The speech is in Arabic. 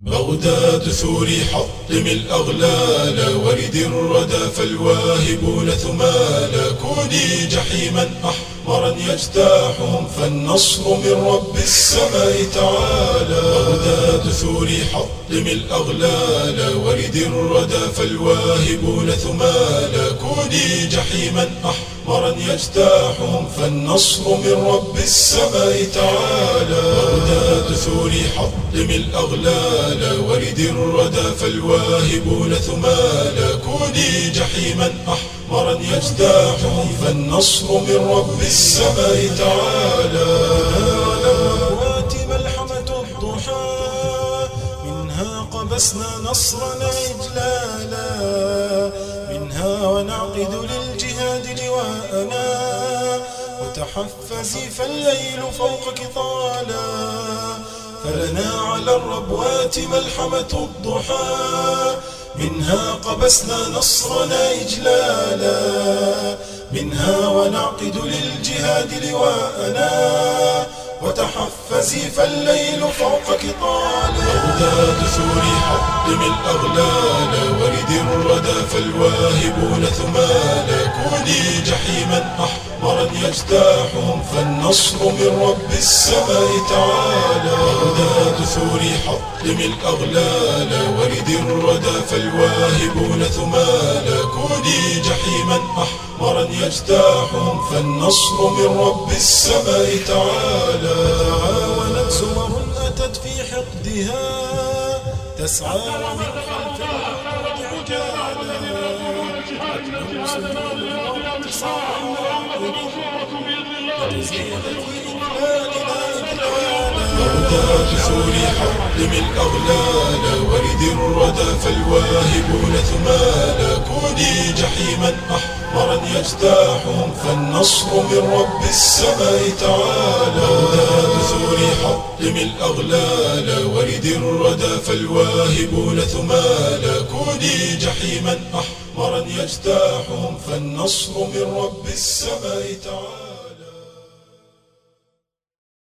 بغداد ثوري حطم الأغلال، ورد الردى فالواهبون ثمالا، كوني جحيما أحمرا يجتاحهم، فالنصر من رب السماء تعالى. بغداد ثوري حطم الأغلال، ورد الردى فالواهبون ثمالا، كوني جحيما أحمرا يجتاحهم، فالنصر من رب السماء تعالى. بغداد ثوري حطم الأغلال، ورد الردى فالواهبون ثمالا، كوني جحيما أحمرا يجتاحهم، فالنصر من رب السماء تعالى. الربوات ملحمة الضحى، منها قبسنا نصرنا إجلالا، منها ونعقد للجهاد لواءنا، وتحفزي فالليل فوقك طالا، فلنا على الربوات ملحمة الضحى، منها قبسنا نصرنا إجلالا، منها ونعقد للجهاد لواءنا، وتحفزي فالليل فوقك طالا. بغداد ثوري حطم الأغلال، ورد الردى فالواهبون ثمالا، كوني جحيما أحمرا يجتاحهم، فالنصر من رب السماء تعالى. بغداد ثوري حطم الأغلال، ورد الردى فالواهبون ثمالا، كوني جحيما أحمرا يجتاحهم، فالنصر من رب السماء تعالى. تعاونت سمر أتت في حقدها، تسعى من خلف الأرض عجالا، بغداد ثوري حطم الأغلال، ورد الردى فالواهبون ثمالا، كوني جحيما أحمرا يجتاحهم، فالنصر من رب السماء تعالى. بغداد ثوري حطم الأغلال، ورد الردى فالواهبون ثمالا، كوني جحيما أحمرا يجتاحهم، فالنصر من رب السماء تعالى.